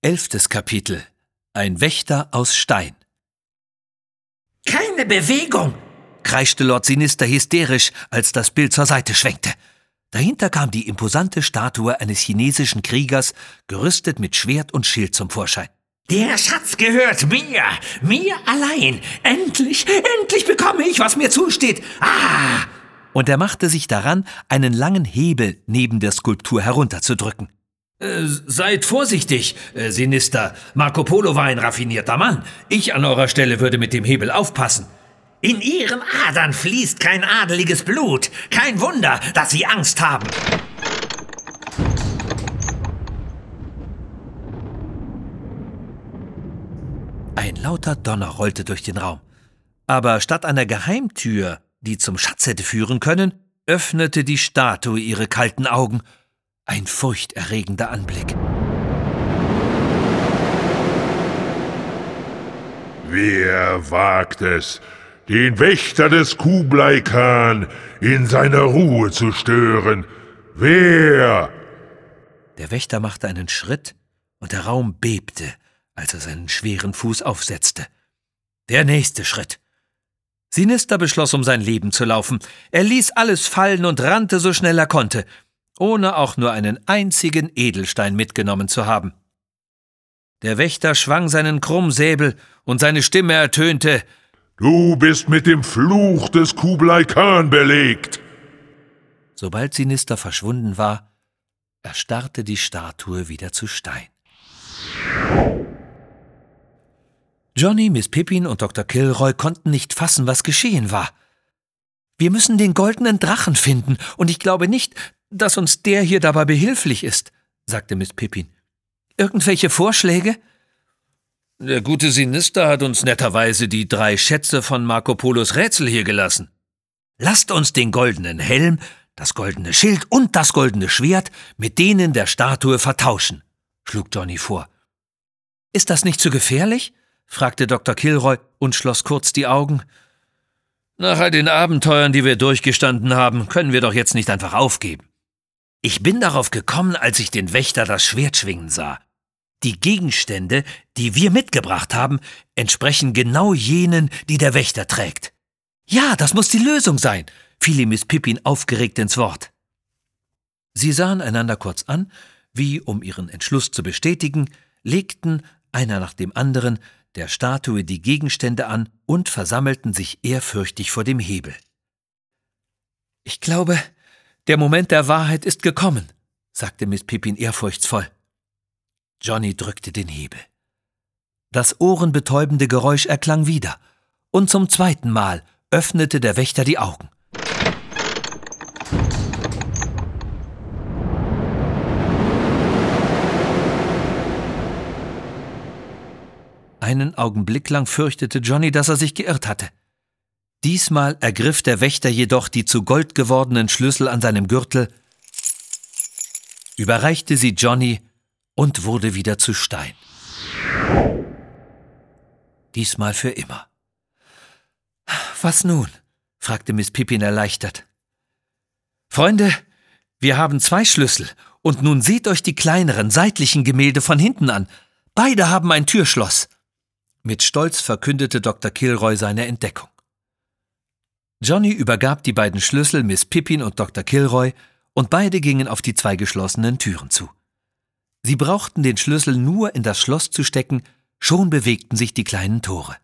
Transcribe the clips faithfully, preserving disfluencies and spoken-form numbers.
Elftes Kapitel. Ein Wächter aus Stein. »Keine Bewegung«, kreischte Lord Sinister hysterisch, als das Bild zur Seite schwenkte. Dahinter kam die imposante Statue eines chinesischen Kriegers, gerüstet mit Schwert und Schild zum Vorschein. »Der Schatz gehört mir, mir allein. Endlich, endlich bekomme ich, was mir zusteht. Ah!« Und er machte sich daran, einen langen Hebel neben der Skulptur herunterzudrücken. Äh, »Seid vorsichtig, äh, Sinister. Marco Polo war ein raffinierter Mann. Ich an eurer Stelle würde mit dem Hebel aufpassen.« »In ihren Adern fließt kein adeliges Blut. Kein Wunder, dass sie Angst haben.« Ein lauter Donner rollte durch den Raum. Aber statt einer Geheimtür, die zum Schatz hätte führen können, öffnete die Statue ihre kalten Augen. Ein furchterregender Anblick. »Wer wagt es, den Wächter des Kublai Khan in seiner Ruhe zu stören? Wer?« Der Wächter machte einen Schritt, und der Raum bebte, als er seinen schweren Fuß aufsetzte. Der nächste Schritt. Sinister beschloss, um sein Leben zu laufen. Er ließ alles fallen und rannte so schnell er konnte, ohne auch nur einen einzigen Edelstein mitgenommen zu haben. Der Wächter schwang seinen Krummsäbel, und seine Stimme ertönte: »Du bist mit dem Fluch des Kublai Khan belegt!« Sobald Sinister verschwunden war, erstarrte die Statue wieder zu Stein. Johnny, Miss Pippin und Doktor Kilroy konnten nicht fassen, was geschehen war. »Wir müssen den goldenen Drachen finden, und ich glaube nicht, dass uns der hier dabei behilflich ist«, sagte Miss Pippin. »Irgendwelche Vorschläge?« »Der gute Sinister hat uns netterweise die drei Schätze von Marco Polos Rätsel hier gelassen. Lasst uns den goldenen Helm, das goldene Schild und das goldene Schwert mit denen der Statue vertauschen«, schlug Johnny vor. »Ist das nicht zu gefährlich?« fragte Doktor Kilroy und schloss kurz die Augen. »Nach all den Abenteuern, die wir durchgestanden haben, können wir doch jetzt nicht einfach aufgeben. Ich bin darauf gekommen, als ich den Wächter das Schwert schwingen sah. Die Gegenstände, die wir mitgebracht haben, entsprechen genau jenen, die der Wächter trägt.« »Ja, das muss die Lösung sein«, fiel ihm Miss Pippin aufgeregt ins Wort. Sie sahen einander kurz an, wie, um ihren Entschluss zu bestätigen, legten, einer nach dem anderen, der Statue die Gegenstände an und versammelten sich ehrfürchtig vor dem Hebel. »Ich glaube, der Moment der Wahrheit ist gekommen«, sagte Miss Pippin ehrfurchtsvoll. Johnny drückte den Hebel. Das ohrenbetäubende Geräusch erklang wieder, und zum zweiten Mal öffnete der Wächter die Augen. Einen Augenblick lang fürchtete Johnny, dass er sich geirrt hatte. Diesmal ergriff der Wächter jedoch die zu Gold gewordenen Schlüssel an seinem Gürtel, überreichte sie Johnny und wurde wieder zu Stein. Diesmal für immer. »Was nun?« fragte Miss Pippin erleichtert. »Freunde, wir haben zwei Schlüssel, und nun seht euch die kleineren, seitlichen Gemälde von hinten an. Beide haben ein Türschloss.« Mit Stolz verkündete Doktor Kilroy seine Entdeckung. Johnny übergab die beiden Schlüssel Miss Pippin und Doktor Kilroy, und beide gingen auf die zwei geschlossenen Türen zu. Sie brauchten den Schlüssel nur in das Schloss zu stecken, schon bewegten sich die kleinen Tore.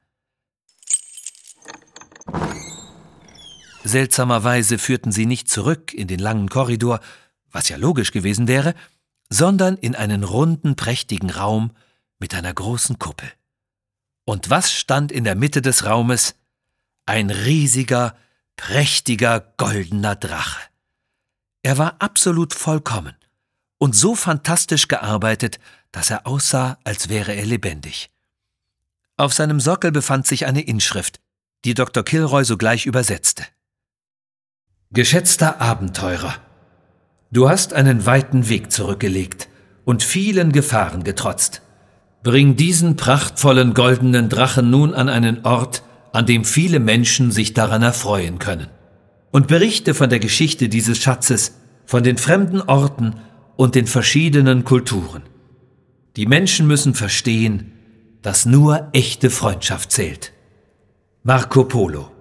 Seltsamerweise führten sie nicht zurück in den langen Korridor, was ja logisch gewesen wäre, sondern in einen runden, prächtigen Raum mit einer großen Kuppel. Und was stand in der Mitte des Raumes? Ein riesiger, prächtiger, goldener Drache. Er war absolut vollkommen und so fantastisch gearbeitet, dass er aussah, als wäre er lebendig. Auf seinem Sockel befand sich eine Inschrift, die Doktor Kilroy sogleich übersetzte. »Geschätzter Abenteurer, du hast einen weiten Weg zurückgelegt und vielen Gefahren getrotzt. Bring diesen prachtvollen goldenen Drachen nun an einen Ort, an dem viele Menschen sich daran erfreuen können. Und berichte von der Geschichte dieses Schatzes, von den fremden Orten und den verschiedenen Kulturen. Die Menschen müssen verstehen, dass nur echte Freundschaft zählt. Marco Polo.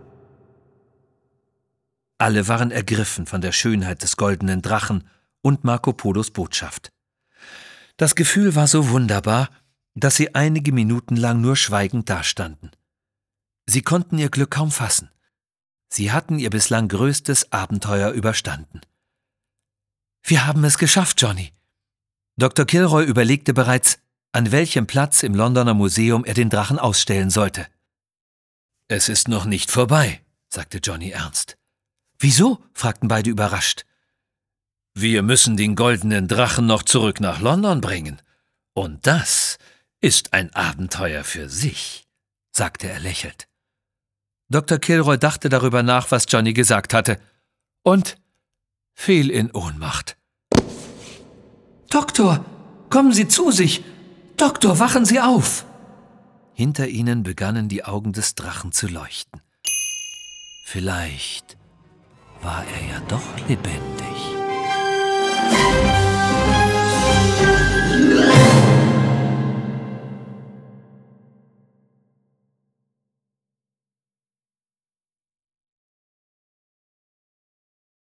Alle waren ergriffen von der Schönheit des goldenen Drachen und Marco Polos Botschaft. Das Gefühl war so wunderbar, dass sie einige Minuten lang nur schweigend dastanden. Sie konnten ihr Glück kaum fassen. Sie hatten ihr bislang größtes Abenteuer überstanden. »Wir haben es geschafft, Johnny.« Doktor Kilroy überlegte bereits, an welchem Platz im Londoner Museum er den Drachen ausstellen sollte. »Es ist noch nicht vorbei«, sagte Johnny ernst. »Wieso?« fragten beide überrascht. »Wir müssen den goldenen Drachen noch zurück nach London bringen. Und das ist ein Abenteuer für sich«, sagte er lächelnd. Doktor Kilroy dachte darüber nach, was Johnny gesagt hatte, und fiel in Ohnmacht. »Doktor, kommen Sie zu sich! Doktor, wachen Sie auf!« Hinter ihnen begannen die Augen des Drachen zu leuchten. Vielleicht war er ja doch lebendig.